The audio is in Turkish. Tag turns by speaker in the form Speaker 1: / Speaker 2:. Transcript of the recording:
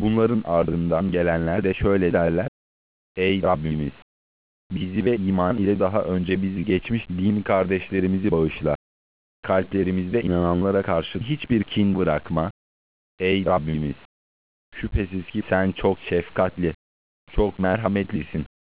Speaker 1: Bunların ardından gelenler de şöyle derler: Ey Rabbimiz! Bizi ve iman ile daha önce bizi geçmiş din kardeşlerimizi bağışla. Kalplerimizde inananlara karşı hiçbir kin bırakma. Ey Rabbimiz! Şüphesiz ki sen çok şefkatli, çok merhametlisin.